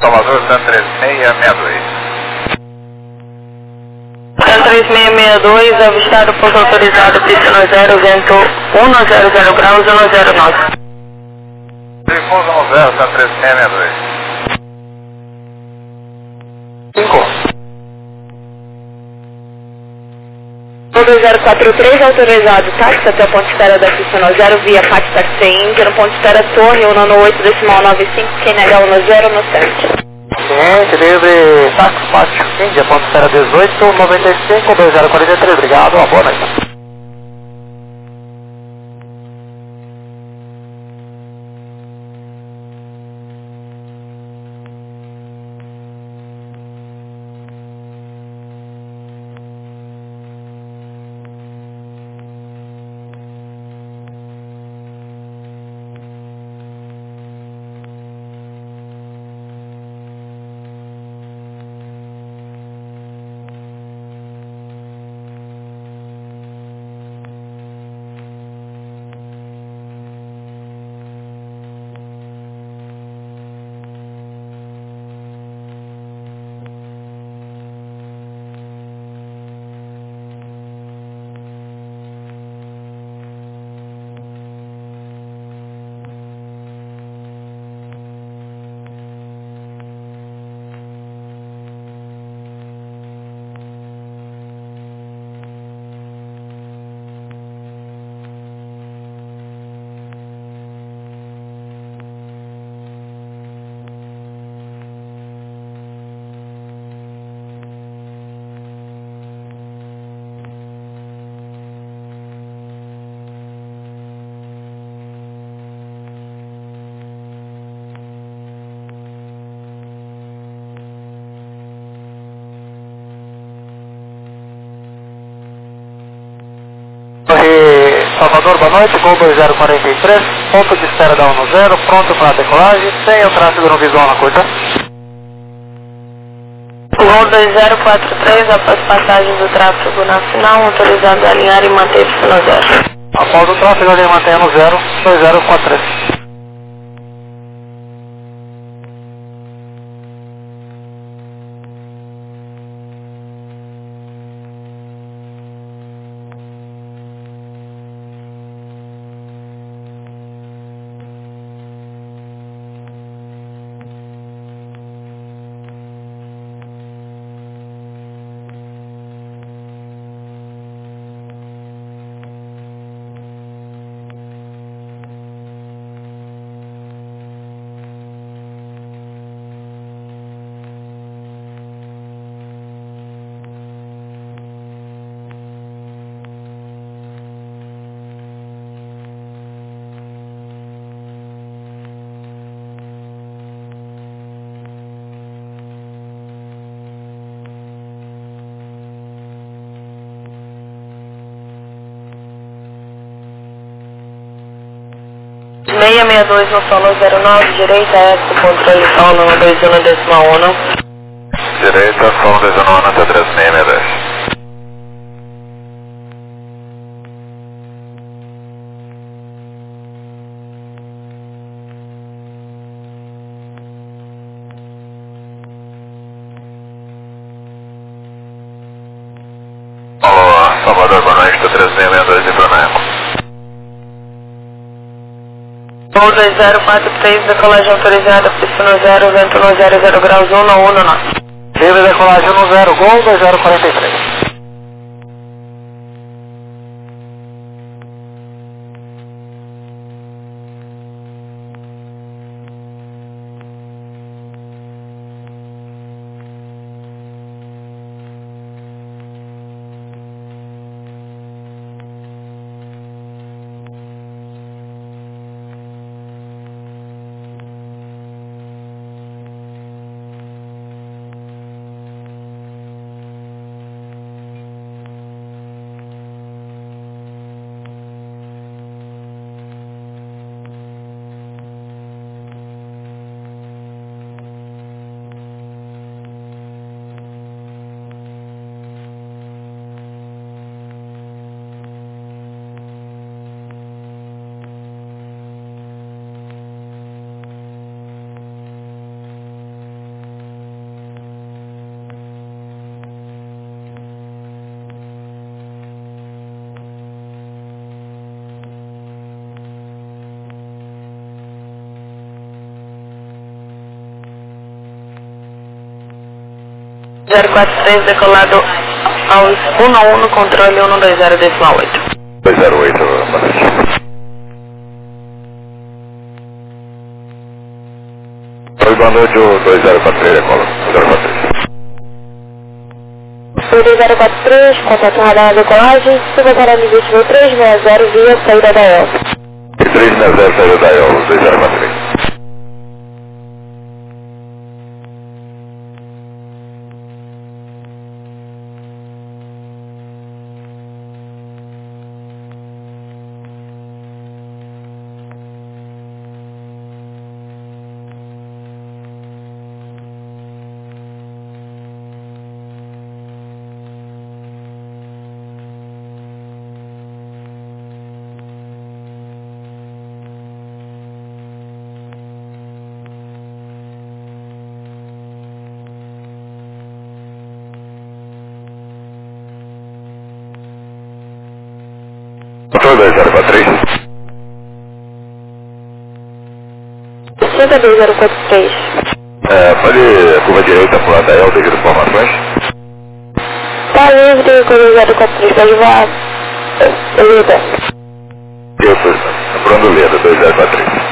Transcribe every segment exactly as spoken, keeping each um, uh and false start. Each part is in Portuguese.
Salvador, San três seis seis dois. San três seis seis dois, avistado pouso autorizado, pista no zero, vento cento graus, cento nove. Pouso no zero, San três seis seis dois. cinco. dois zero quatro três, autorizado, táxi até a ponte espera da pista no zero, via Pátio Taxi Índia, no ponte espera Torre, um no oito, decimal nove cinco, Q N H um no zero, no sete. Ciente, livre, táxi Pátio Índia, ponte espera dezoito, noventa e cinco, dois zero quatro três, obrigado, uma boa noite. Salvador, boa noite, Gol dois zero quatro três, ponto de espera da um no zero, pronto para a decolagem, sem o tráfego no visual na curta. Gol dois zero quatro três, após passagem do tráfego na final, autorizado a alinhar e manter-se no zero. Após o tráfego, alinha e mantenha no zero, dois zero quatro três. seis seis dois no solo zero nove, direita, extra, controle solo no dois um decimal um. Direita, solo dois um até três seis seis dois. Alô, Salvador, boa noite, três seis seis dois de Flamengo. Gol dois zero quatro três, decolagem autorizada, pista no zero, vento no zero, zero graus, um no um no norte. Livre decolagem no zero, Gol dois zero quatro três. zero quatro três decolado aos um a um no controle um dois zero decimal oito. dois zero oito, boa noite. Oi, boa noite, o dois zero quatro três, decola. zero quatro três. dois zero quatro três, contato radar na decolagem, suba para nível três seis zero via saída da E L. três seis zero, saída da E L, dois zero quatro três. Controle dois zero quatro três. sessenta dois zero quatro três. É, pode curva direita pro lado da E L, devido informações. Tá livre com dois zero quatro três, pode voar. Beleza. Eu sou Bruno Leda, dois zero quatro três.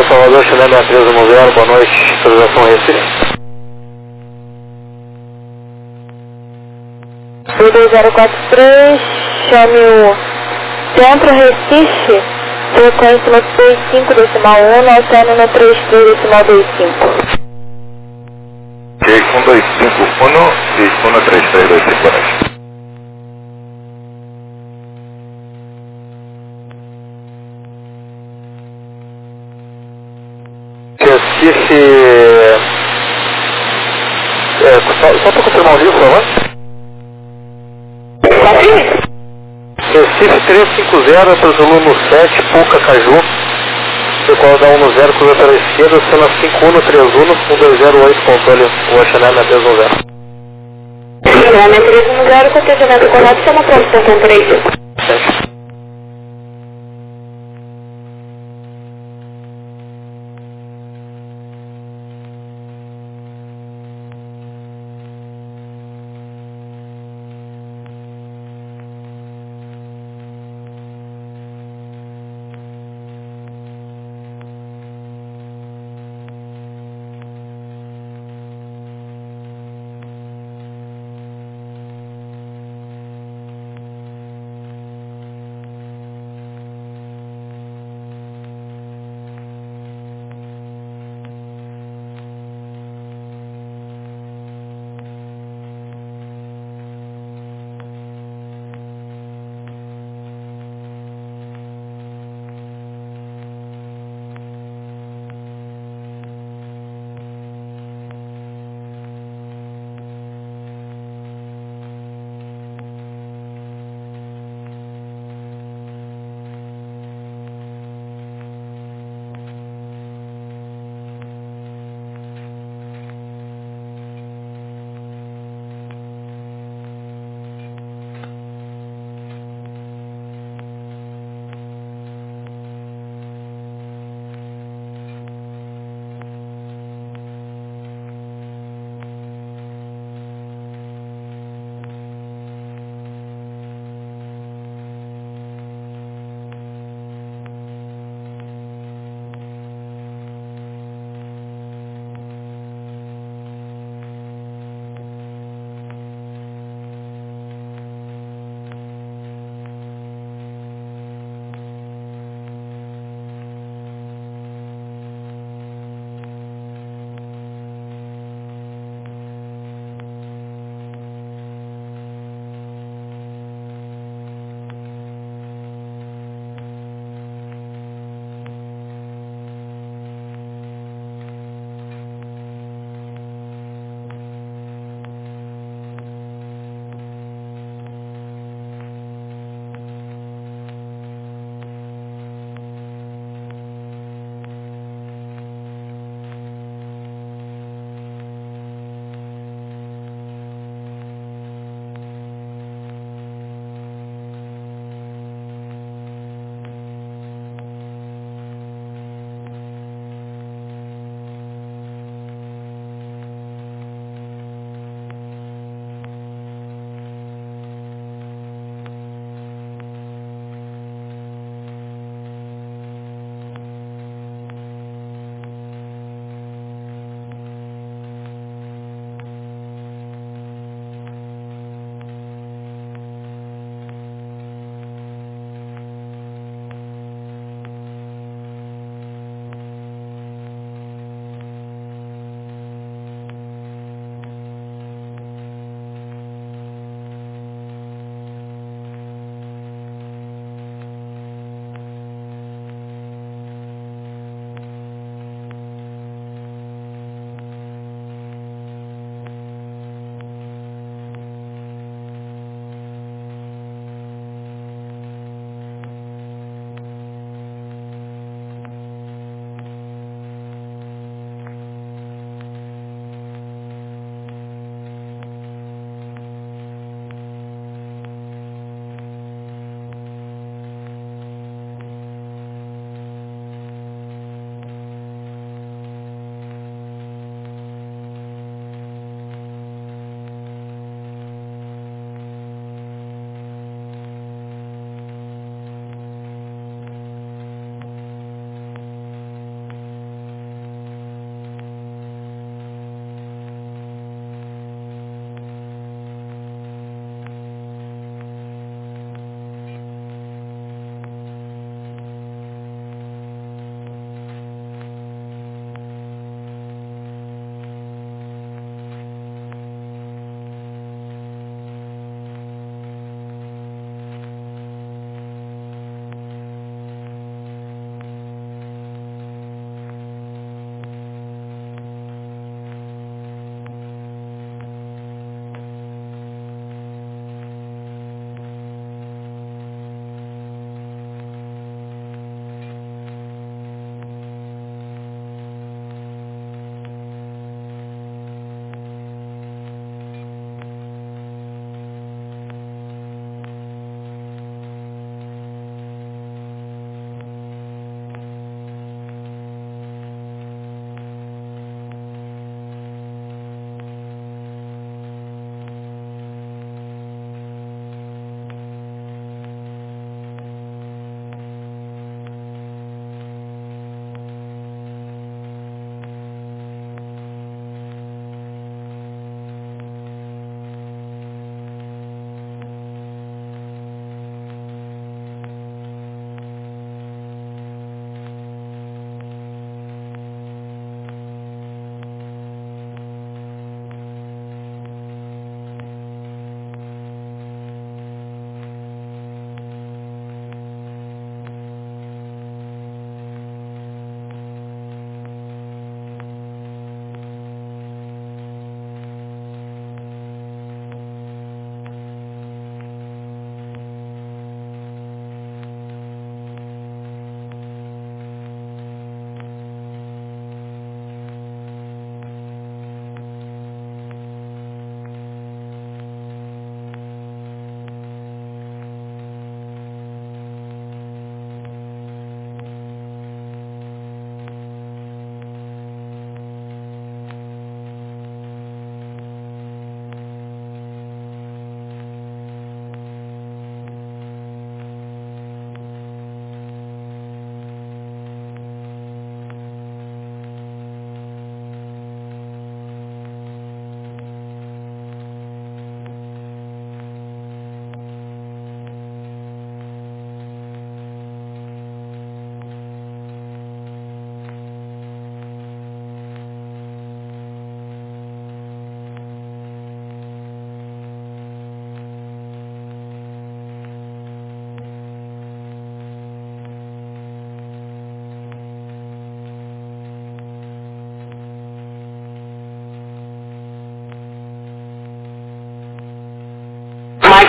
Salvador, Chile seis três um zero, boa noite, autorização Recife. B dois zero quatro três, chame o Centro Recife, frequência no seis cinco decimal um, alterno no trinta e três decimal vinte e cinco. seis um dois cinco um, seis um três três dois cinco, boa noite. Recife... É, só só para confirmar o livro, por favor. Recife trezentos e cinquenta, para o Zulu sete, Puca, Caju. Decola da um zero, cruza pela esquerda, cena cinco um três um, um dois zero oito, controle, o Oceanária três um zero. Oceanária três um zero, contentamento correto, chama pronto, ponto três.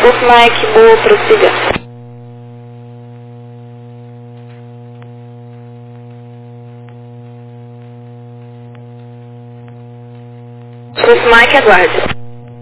Golf Mike, boa, prossiga. Golf Mike, aguarde.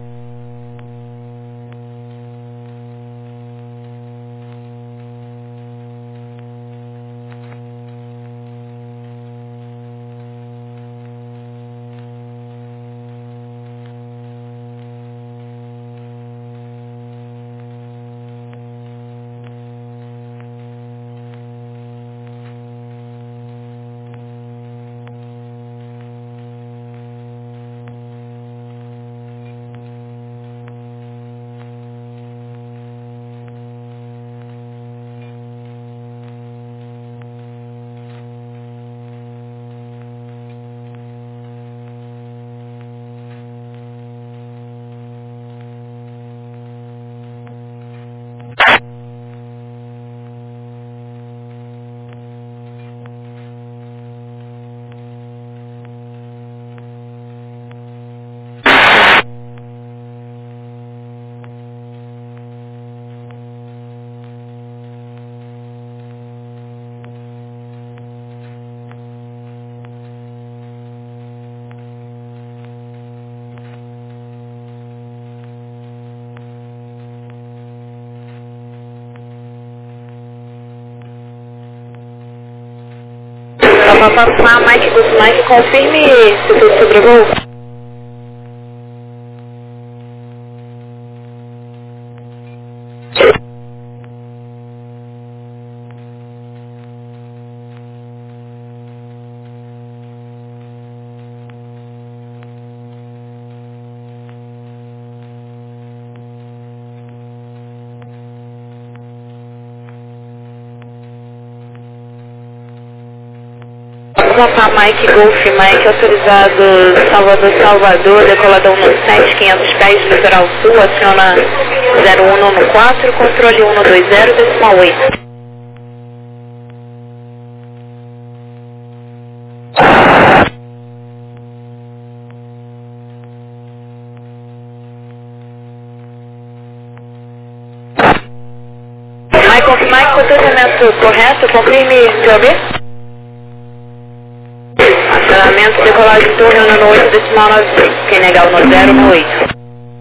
Para passar, Mike, Golf Mike, confirme se tudo sobrevoo. Papa Mike, Golf Mike, autorizado Salvador, Salvador, decoladão no sete, quinhentos pés, litoral sul, aciona zero um um quatro, controle um dois zero, decimal oito. Mike, Golf Mike, posicionamento correto, confirme, P O B? Acionamento, decolagem, torre um no oito, decimal nove cinco. Quem negar o no zero, no oito.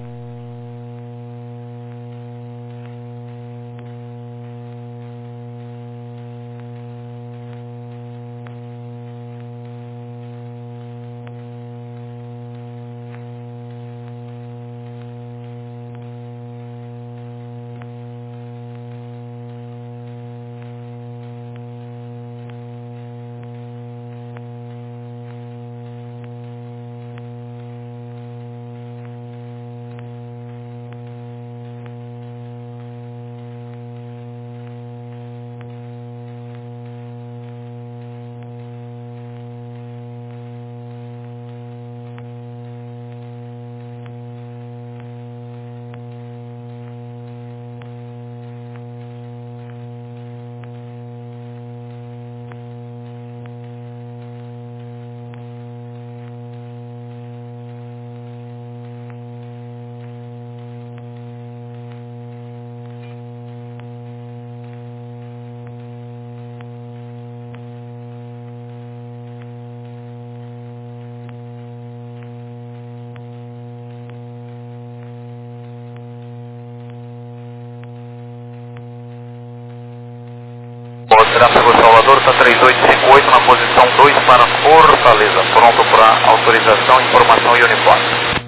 Tráfego Salvador, está três oito cinco oito na posição dois para Fortaleza, pronto para autorização, informação e uniforme.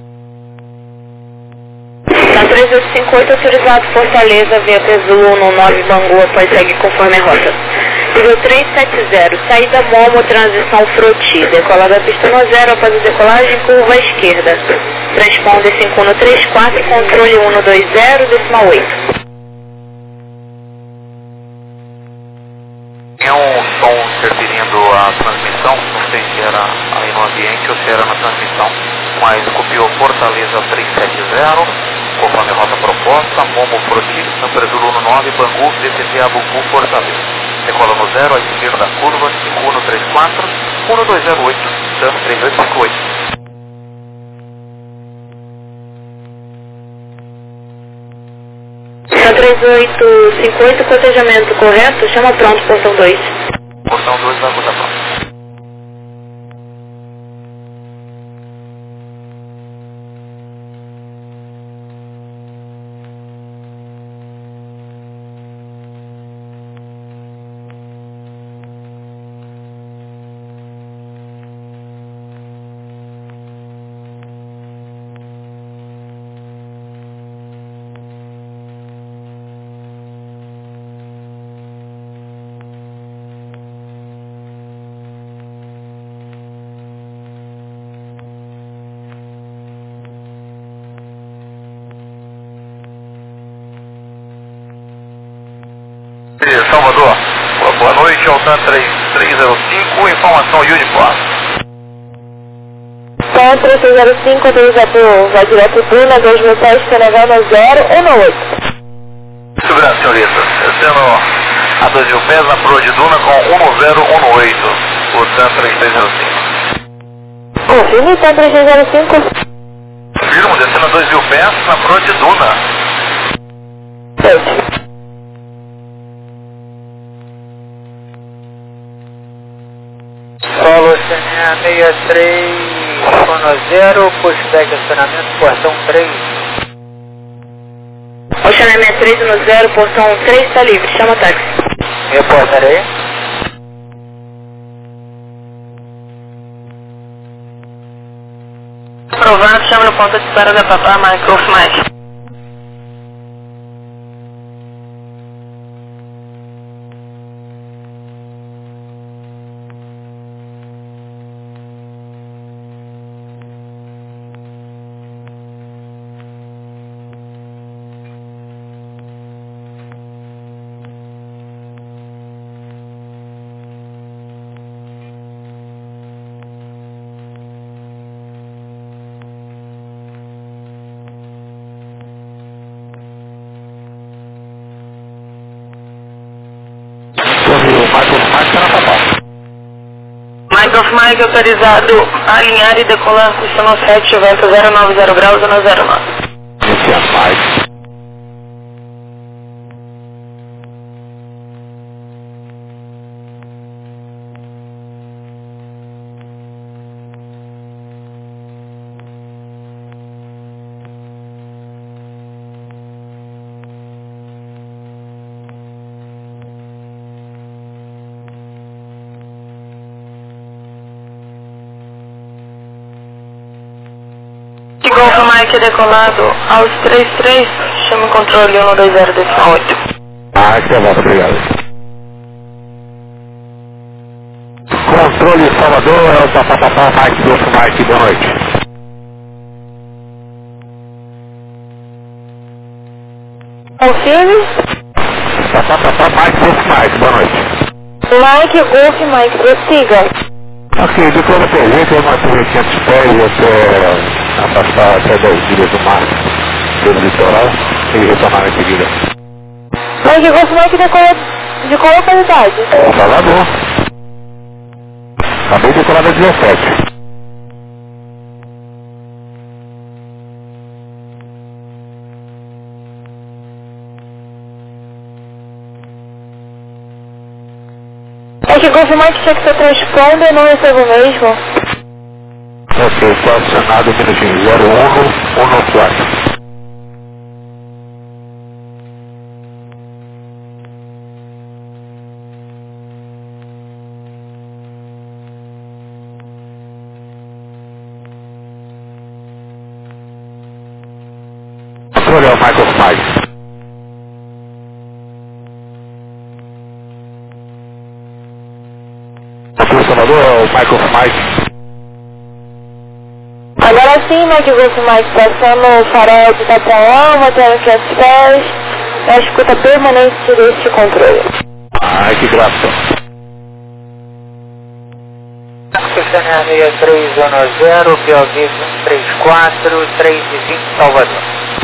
Está três oito cinco oito, autorizado Fortaleza, via Pesul no nove Bangu, após segue conforme a rota. Nível três sete zero, saída Momo, transição Froti, decolada pista no zero, após a decolagem, curva à esquerda. Transponder cinco um três quatro, controle um dois zero, decimal oito. Tinha um som interferindo a transmissão, não sei se era aí no ambiente ou se era na transmissão, mas copiou Fortaleza três sete zero, conforme a rota proposta, Momo Froti, São Zulu no nove, Bangu, D C T A Bangu, Fortaleza. Decola no zero, à esquerda da curva, cinco um três quatro, um dois zero oito, dano três oito cinco oito. três oito cinco oito, cotejamento correto, chama pronto, portão dois. Portão dois vai botar pronto. Salvador, boa noite, Altan três três zero cinco, informação Uniform. Altan três três zero cinco, autorizado, vai direto Duna, dois mil pés, Senegal no zero um oito. Segurança, senhorita, descendo a dois mil pés na proa de Duna com um zero um oito, Altan três três zero cinco. Confirme, Altan três três zero cinco. Firmo, descendo a dois mil pés na proa de Duna. Certo. Solo Oceania seis três um zero, pushback acionamento, portão três. Oceania seis três um zero, portão três está livre, chama táxi. Reportarei. Aprovado, chama no ponto de espera da Papá Micro Mike. Mike of Mike autorizado a alinhar e decolar costuma sete, vento zero nove zero graus no zero nove. Esse é Mike. Golf Mike decolado aos três três, chama o controle um dois zero oito. Ah, que é bom, obrigado. Controle Salvador, é o Papapá Mike, Golf Mike, boa noite. Confirme. Papapá Mike, Golf Mike, boa noite. Mike, Golf Mike, prossiga. Ok, de toda presente, eu mato quinhentos pés até afastar até dez milhas do mar do litoral e retornar em seguida. Mike, Golf Mike decola de qual localidade? Salvador. Acabei de decolar da dezessete. É que Golf Mike tinha que ser transponder, não recebo mesmo. Ok, estou acionado aqui no minutinho zero um um quatro. Controle é o Michael Mike. Aqui o Salvador é o Michael Mike. Agora sim, Mike Golf Mike, passando o farol de Itapuã, tendo quinhentos pés, a escuta permanente deste controle. Ai, que graça. Oceania seis três um zero, P O V três quatro, três e vinte, Salvador.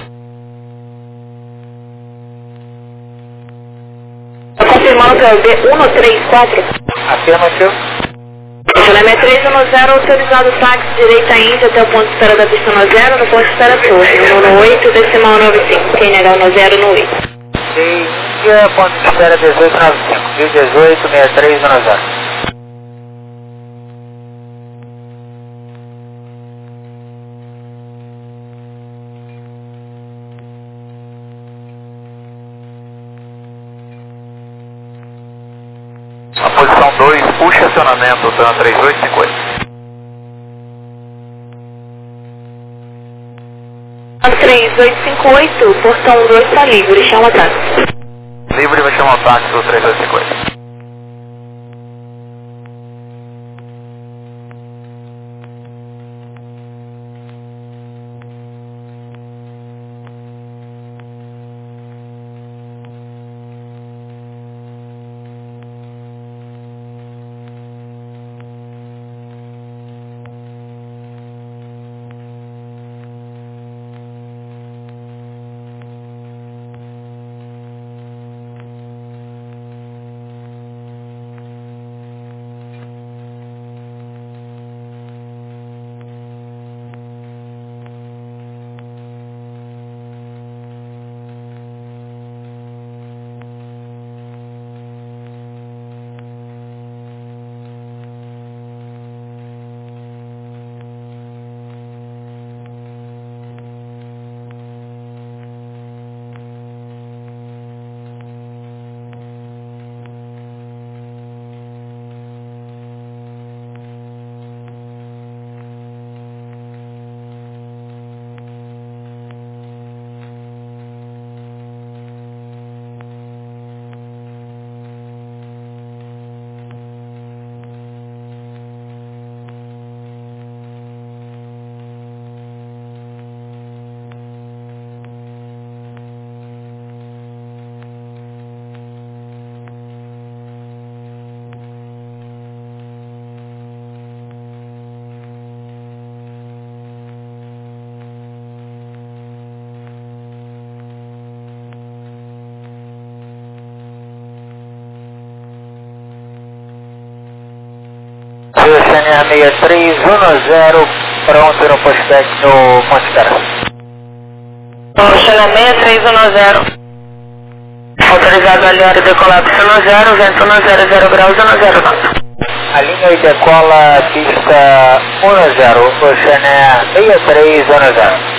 Confirmando que é o B um três quatro. Afirmativo. Oceania três um zero, autorizado táxi direita Índia até o ponto de espera da pista no zero, no ponto de espera torre, no oito, decimal nove cinco, quem negar no zero no oito. Ok, Índia, ponto de espera dezoito noventa e cinco, Rio dezoito, sessenta e três, zero zero. A posição dois, puxa acionamento, TAM três oito cinco oito. três oito cinco oito, portão dois está livre, chama o táxi. Livre, vai chamar o táxi do três oito cinco oito. Oceania sessenta e três, zero, pronto no postec no Monte Cara. Oceania sessenta e três, zero. Autorizado a linha de decolar para zero, vento no zero, zero graus, zero zero. A linha e decola pista um zero, Oceania sessenta e três, zero.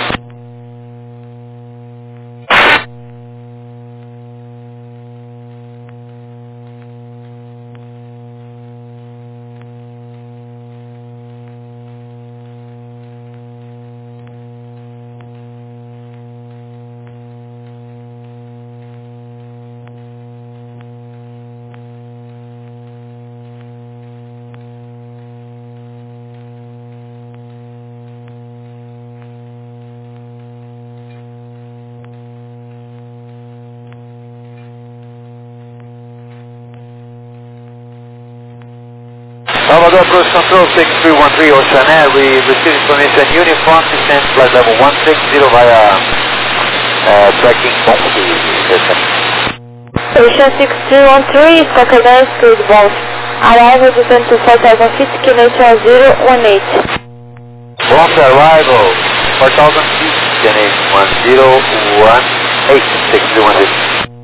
Salvador Approach Control six three one three Oceanair, we received information uniform descent flight level one six zero via uh, tracking Bombay station. Ocean six three one three, Coconut Street Bolt. Arrival descent to four thousand feet, Kination zero one eight. Bombay arrival, four thousand feet, Kination one zero one eight, six three one three.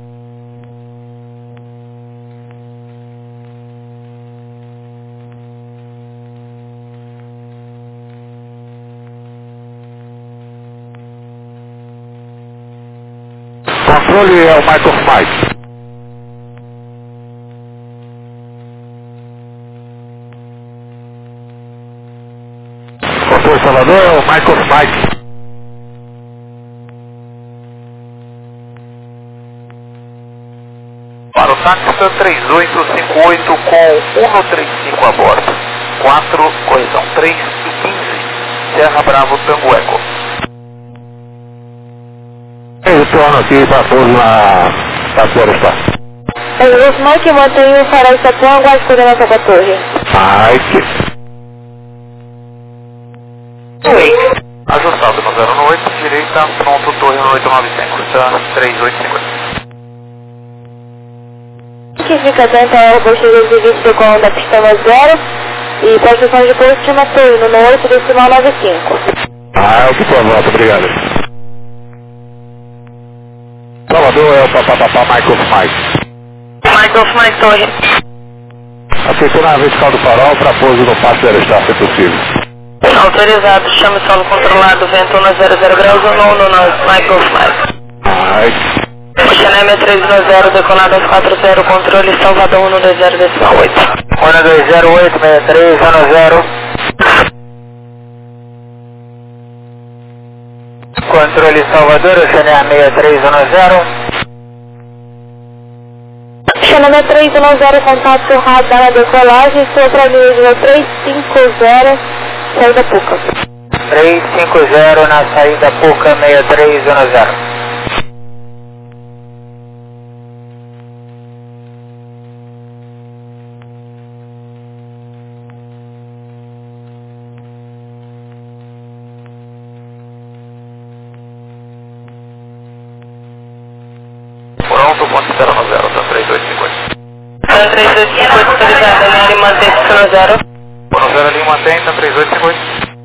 Controle é o Mike of Mike. Controle Salvador é o Mike of Mike. Para o táxi três oito cinco oito com um três cinco a bordo. quatro, correção três e quinze. Serra Bravo Tango Eco. Eu torno aqui para pouso na Floresta. O Mike mantém o farol Sapão, aguarde coordenação para a torre. Mike. Oi. Ajustado no zero oito, direita, pronto, torre no oito nove cinco, tá? três oito cinco oito. Que fica dentro da Airbus trezentos e vinte com da pista zero e posição de pouso chama torre no oito decimal nove cinco. Ah, eu que por volta, obrigado. Salvador é o papapá Michael Mike. Michael Mike Torre. Aceitou na vertical do farol para pouso no passo aerostar, se possível. Autorizado, chame solo controlado, vento um zero zero graus, um nono nós, Michael Mike. Right. Oceanem seis três zero, decolado às quatro zero, controle Salvador um dois zero decimal oito. um dois zero oito, seis três um zero. Controle Salvador, Oceanem seis três um zero. Oceanem três um zero, contato radar na decolagem, sopra nível três cinco zero, saída Puca. três cinco zero na saída Puca, seis três um zero. Pronto, ponto zero no zero, tá três dois cinco oito. Tá três dois cinco oito, autorizado, linha e mantém no zero. Por no zero ali, mantém, tá três dois cinco oito.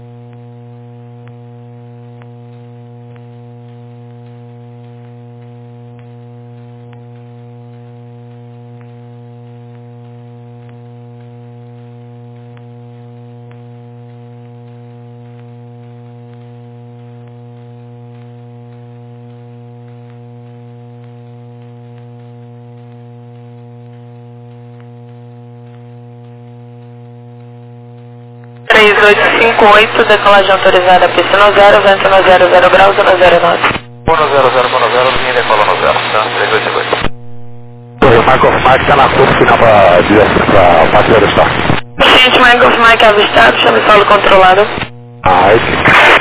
três oito cinco oito, decolagem autorizada, pista no zero, vento no zero zero graus, no zero nove. um zero zero no zero, linha decola no zero, tá três dois cinco oito. O Michael Mike está na curva final para direção para passo aerostar. Gente, Michael Mike avistado, chame solo controlado. Right.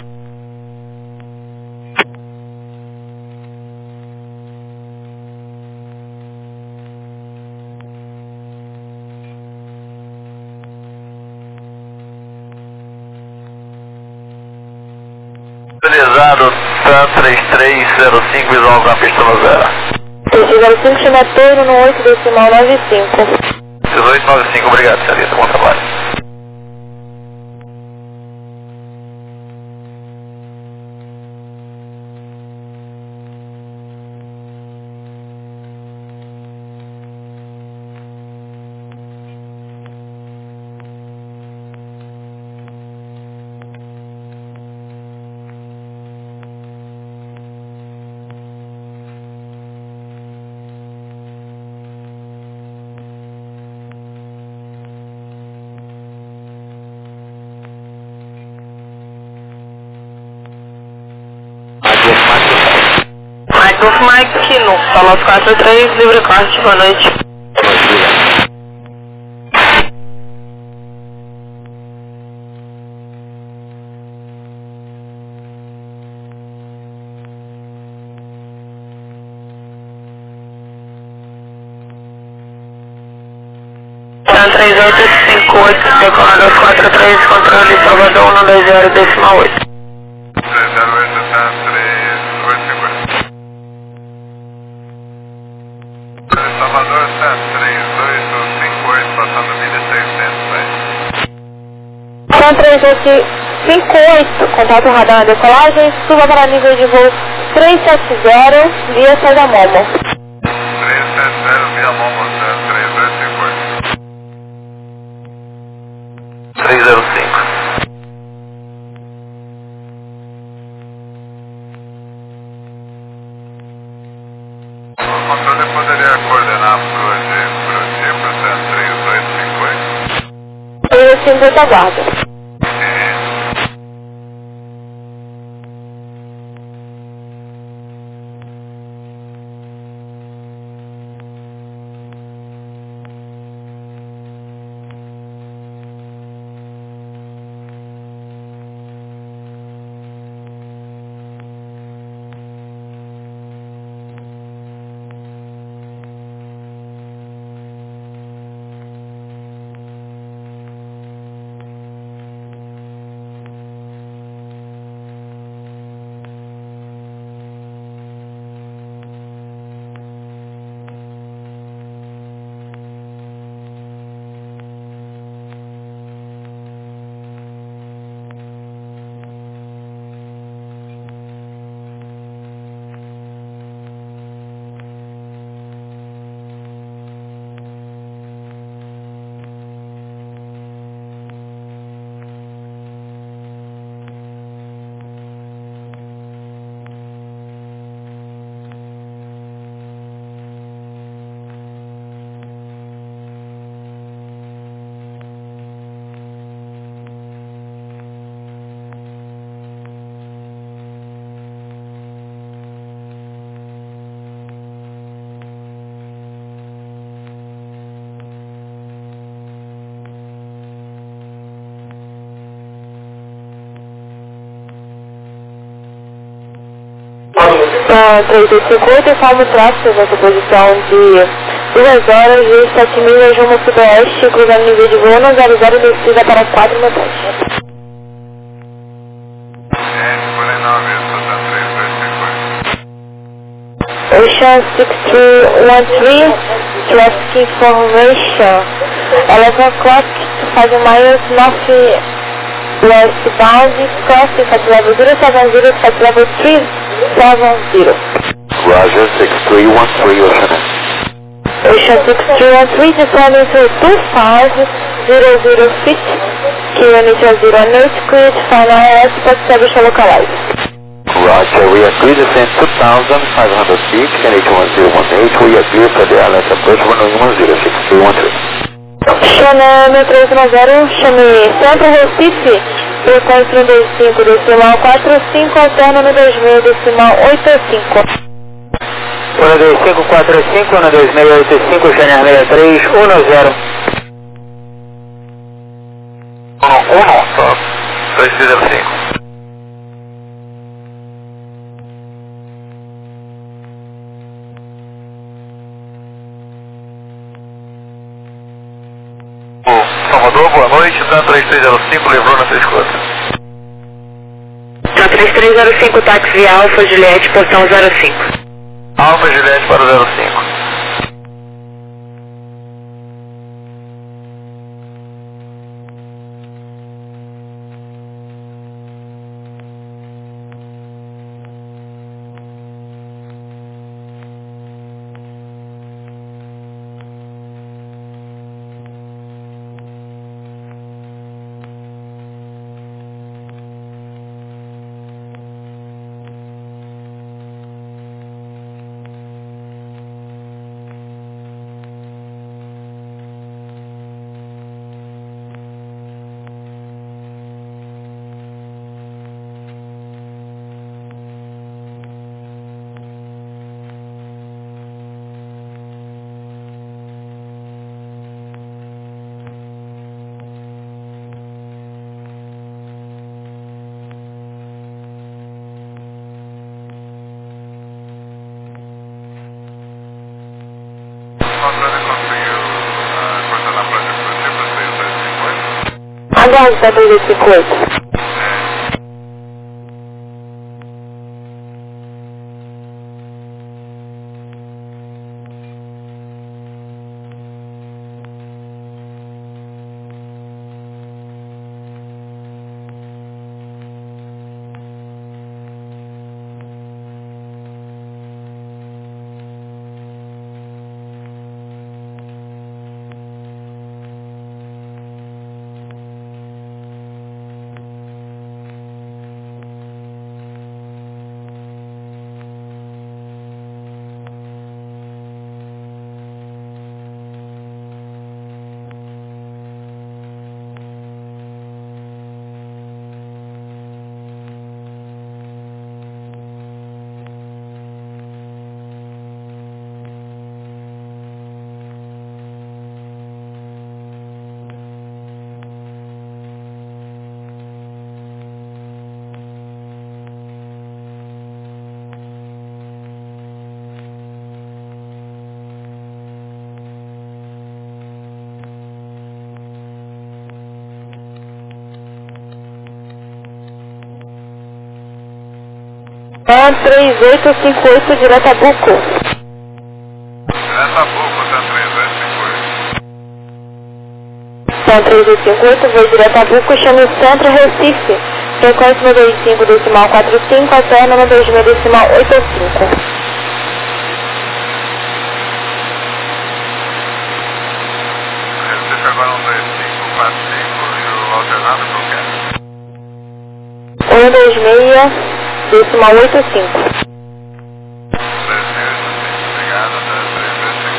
Utilizado, TAM três três zero cinco, visual com a pista no zero. três zero cinco, chama torno no oito decimal nove cinco. dezoito nove cinco, obrigado, senhorita, bom trabalho. Michael Mike, Kino, Palos quatro três, livre corte, boa noite. TAM três oito cinco oito, decolador quatro três, controle Salvador um dois zero decimal oito. três zero oito, TAM três oito cinco oito. Salvador, TAM três oito cinco oito, passando mil e seiscentos, vai. TAM três oito cinco oito, contato radar na decolagem, suba para nível de voo três sete zero, via saída Momo. três sete zero, via Momo, três dois cinco oito. três zero cinco. O controle poderia coordenar para o tipo TAM três oito cinco oito? três oito cinco oito, aguarda. São três oito cinco oito, informa o tráfego nessa posição de duas horas e sete milhas rumo sudoeste, cruzando nível de voo no zero zero, descida para quatro metros. Ocean six three one three, traffic information, eleven o'clock, five miles north westbound, crossing flight level zero seven zero, flight level three seven zero. Roger, six three one three, Ocean. Ocean six three one three, descending to two five zero zero feet, Q N H zero note, cleared, final airport, service localized. Roger, we agree to send two thousand five hundred feet, Q N H one zero one eight, we agree for the island approach runway one zero six three one three. Chame três um zero, chame Centro Recife, frequência um dois cinco, decimal quatro cinco, alterno no dois mil, decimal oito cinco. um dois cinco quatro cinco, um dois seis oito cinco, Channel sessenta e três, um zero. um, um, só, dois zero cinco. Salvador, boa noite, Dan três três zero cinco, levou na sua escuta. Dan três três zero cinco, táxi Alfa Juliette, portão zero cinco. Alfa Juliette para o zero cinco. Aguarde, tá três oito cinco oito. É três oito cinco oito, direto a Buco. Direto a Buco, Dan três oito cinco oito. São três oito cinco oito, voo direto a Buco, chame Centro Recife. Frequência no dois cinco, decimal quatro cinco, alterno no dois mil, decimal oito cinco. Recife agora um dois cinco quatro cinco e o alternado qualquer. um dois seis, decimal oito cinco. Obrigado, Dan três oito cinco.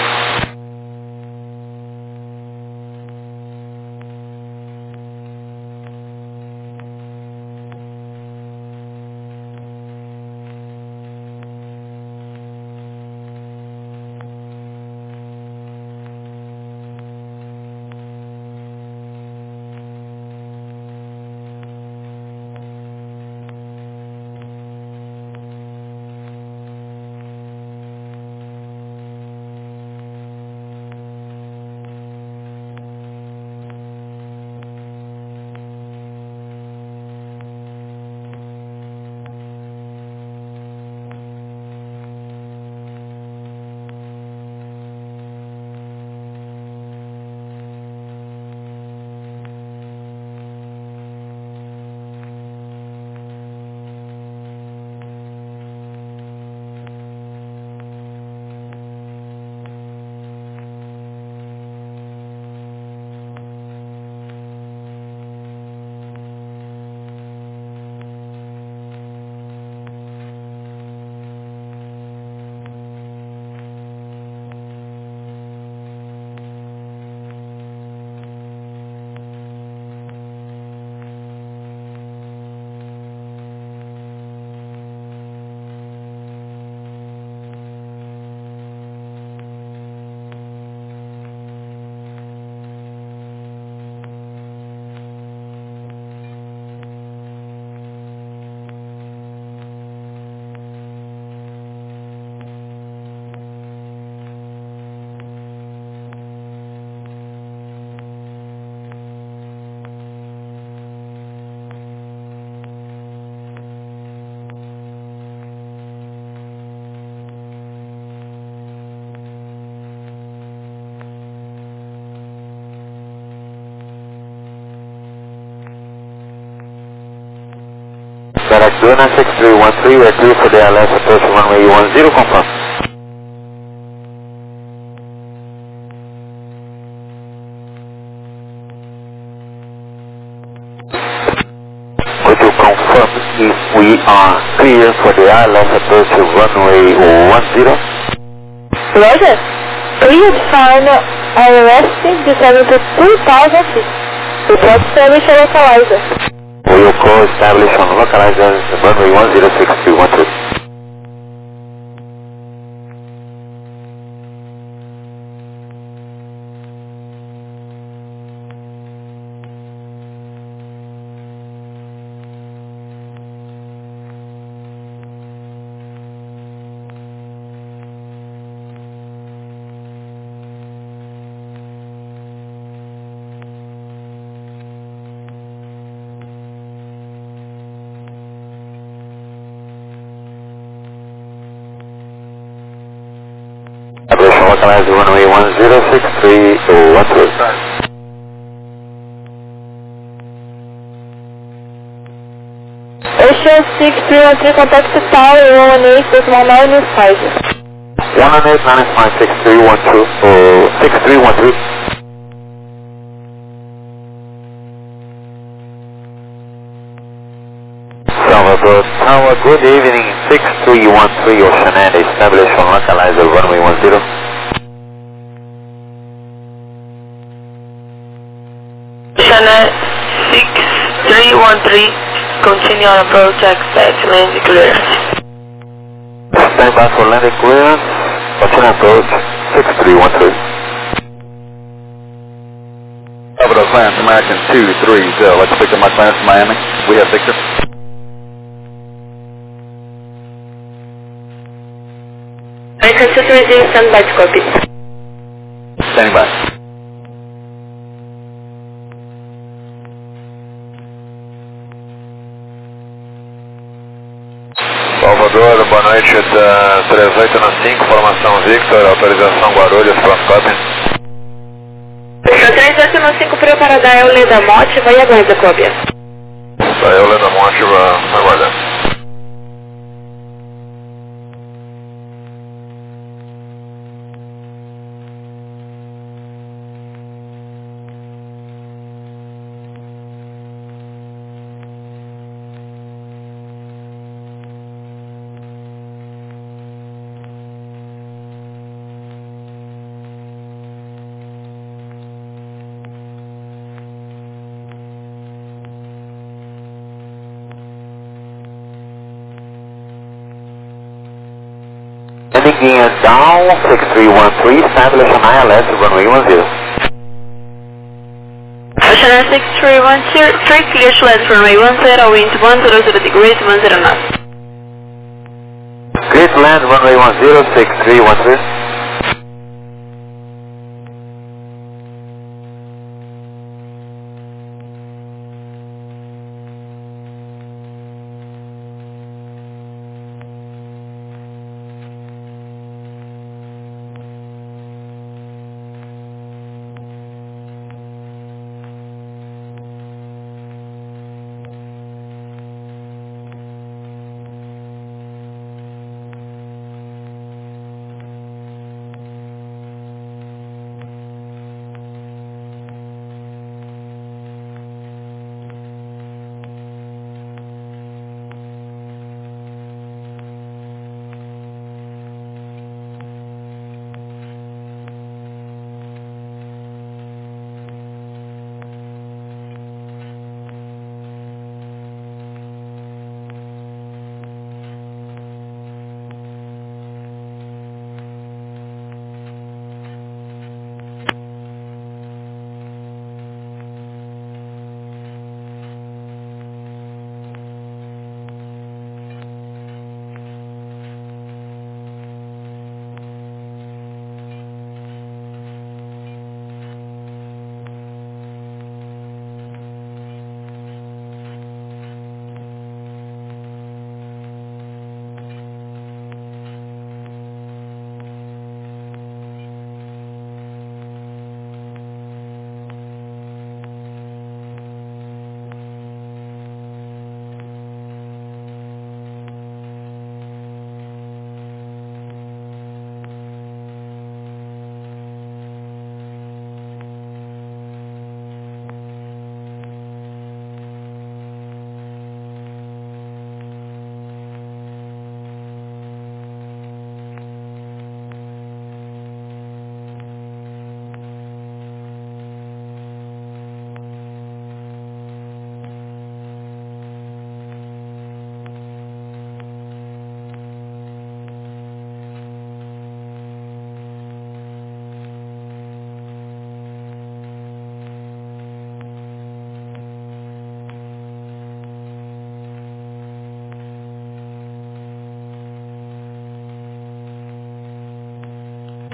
Laguna six three one three, we're clear for the I L S approach runway one zero, confirm. Could you confirm if we are clear for the I L S approach runway one zero? Roger. Cleared final I L S descending to two thousand feet. Report establish a localizer. We will call establish on localizer runway one zero six three one three. Operation localizer runway one zero six three one three. Ocean six three one three, contact the tower one eight decimal nine five. one eight nine five six three one two, uh, six three one three. Salvador Tower, good evening, six three one three, Oceanet, establish on localizer runway one zero. Oceanet six three one three, continue on approach, expect landing clearance. Stand by for landing clearance, continue approach, six three one three. Salvador Climb, American two three zero, let's pick up my climb from Miami. We have Victor. American two three zero, stand by to copy. Standing by. Salvador, boa noite, da três oito cinco, formação Victor, autorização Guarulhos, pronto, copy. Fechou três oito cinco, para dar a Leda Mote, vai aguardar, cópia. Daí o Leda Monte vai aguardar. Landing gear down, six three one three, establish on I L S runway one zero. Ocean six three one three, clear to land runway one zero, wind one zero zero degrees, one zero knots. Clear to land runway one zero, six three one three.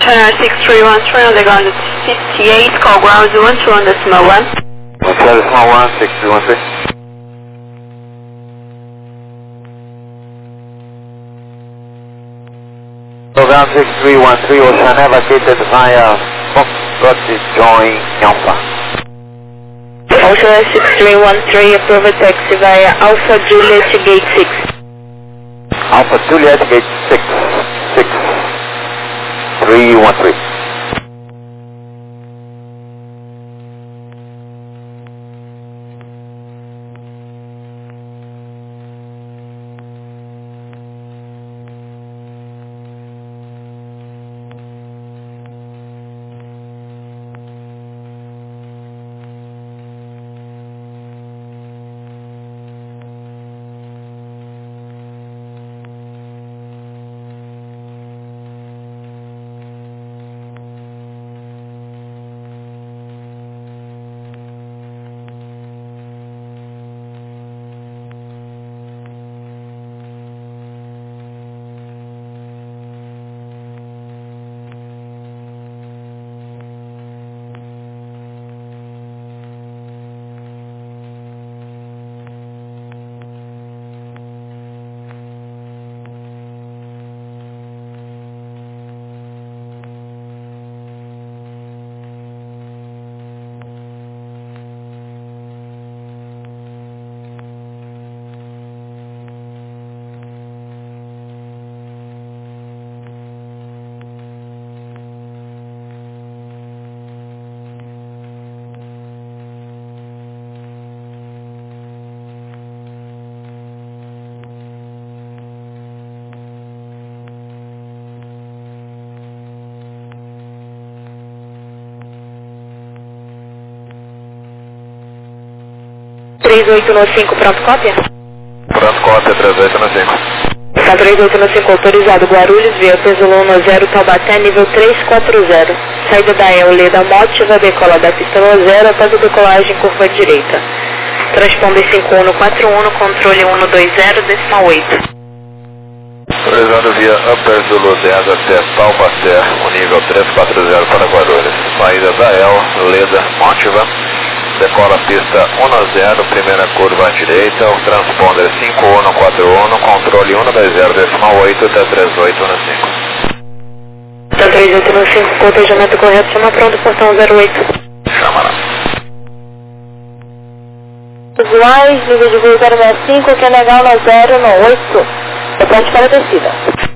Channel six three one three on the ground at fifty-eight, call ground one two on decimal one. one two decimal one, six three one three. Ground six three one three, Ocean vacated via Foxtrot join Alpha. Ocean six three one three, approve taxi via Alpha Juliet Gate six. Alpha Juliet Gate six, six three one three. três oito nove cinco, pronto, cópia? Pronto, cópia, três oito nove cinco. Está três oito nove cinco autorizado, Guarulhos, via Pesolão no zero, Taubaté, nível três quatro zero. Saída da E L da Motiva, decola da pista no zero, após a decolagem, curva direita. Transponder cinco um quatro um, controle um dois zero, decimal oito. Autorizado via Upper Zulu dez até Taubaté, o nível três quatro zero para Guarulhos. Saída da E L, Leda, Motiva. Decola a pista um zero, primeira curva à direita, o transponder cinco um quatro um, controle um dois zero, decimal oito, até três oito nove cinco. Tá três oito nove cinco, cotejamento correto, chama pronto, portão zero oito. Chama. Usuais, nível de voo zero sessenta e cinco, que é legal no zero no oito. Depois para a descida.